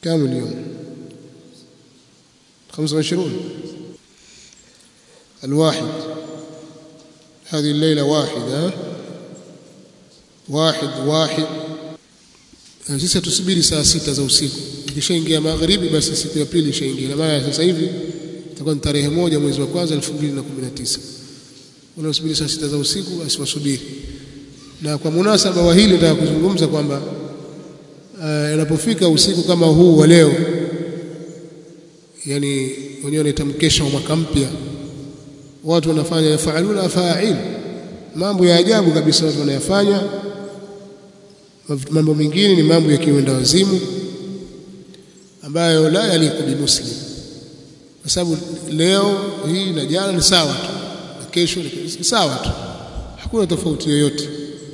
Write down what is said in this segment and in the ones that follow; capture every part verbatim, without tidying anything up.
كم اليوم؟ خمسة وعشرون الواحد. هذه الليلة واحدة واحد واحد. Sisi tusubiri saa sita za usiku. Ikishaingia magharibi basi siku ya pili ishaingia. Na maana sasa hivi itakuwa tarehe moja mwezi wa kwanza elfu mbili na kumi na tisa. Unaosubiri saa sita za usiku basi wasubiri. Na kwa munasaba wa hili nataka kuzungumza kwamba inapofika uh, usiku kama huu wa leo, yani wenyewe wanaita mkesha wa mwaka mpya, watu wanafanya yafaaluna fa'il, mambo ya ajabu kabisa watu wanayafanya. Mambo mengine ni mambo ya kiwenda wazimu ambayo la yaliku bi muslim, kwa sababu leo hii na jana ni sawa tu na kesho ni sawa tu, hakuna tofauti yoyote.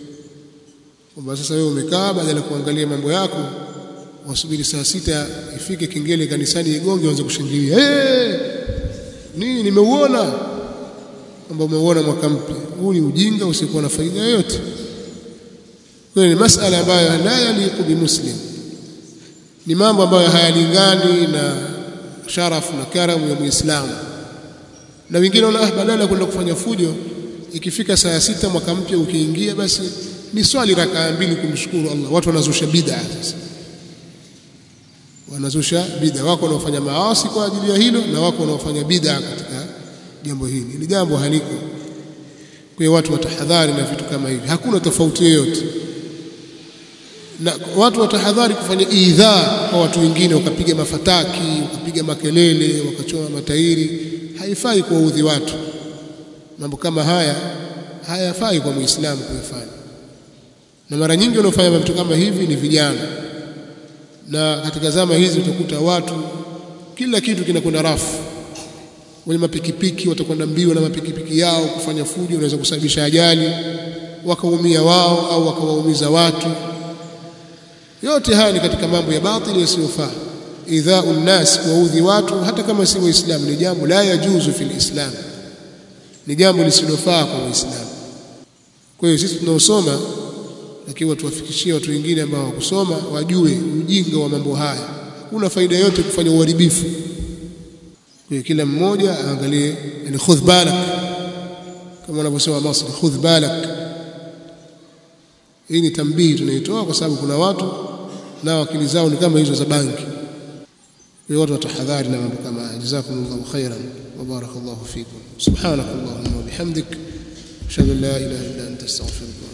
Kwamba sasa wewe umekaa badala ya kuangalia mambo yako wasubiri saa sita ifike kengele kanisani igonge uanze kushangilia, hey! Nini nimeuona kwamba umeuona mwaka mpya. Huu ni ujinga usiokuwa na faida yoyote. Kwa hiyo ni masala ambayo la yaliku bi muslim, ni mambo ambayo hayalingani na sharafu na karamu ya Muislamu. Na wengine wana badala kwenda kufanya fujo, ikifika saa sita mwaka mpya ukiingia basi ni swali rakaa mbili kumshukuru Allah. Watu wanazusha bid'a sasa, wanazusha bid'a. Wako wanaofanya maasi kwa ajili ya hilo na wako wanaofanya bid'a katika jambo hili. Ni jambo haliko. Kwa hiyo watu watahadhari na vitu kama hivi, hakuna tofauti yoyote. Na watu watahadhari kufanya idhaa kwa watu wengine, wakapiga mafataki, wakapiga makelele, wakachoma matairi. Haifai kuwaudhi watu. Mambo kama haya hayafai kwa Muislamu kuyafanya. Na mara nyingi wanaofanya vitu kama hivi ni vijana. Na katika zama hizi utakuta watu kila kitu kinakwenda rafu. Wenye mapikipiki watakwenda mbio na mapikipiki yao kufanya fujo, unaweza kusababisha ajali, wakaumia wao au wakawaumiza watu. Yote haya ni katika mambo ya batili yasiyofaa. Idha'un nas, kuudhi watu hata kama si Waislamu, ni jambo la yajuzu fil Islam, ni jambo lisilofaa kwa Waislamu. Kwa hiyo sisi tunaosoma lakini watu wafikishie watu wengine ambao hawakusoma wajue ujinga wa mambo haya. Kuna faida yote kufanya uharibifu. Kwa hiyo kila mmoja aangalie, yani khudh balak, kama wanavyosema Masri, khudh balak. Hii ni tambii tunaitoa kwa sababu kuna watu nao akili zao ni kama hizo za banki. Kwa hiyo watu watahadhari na mambo kama haya. Jazakumullahu khairan wa barakallahu fikum. Subhanakallahumma wa bihamdik, ashhadu an la ilaha illa anta astaghfiruka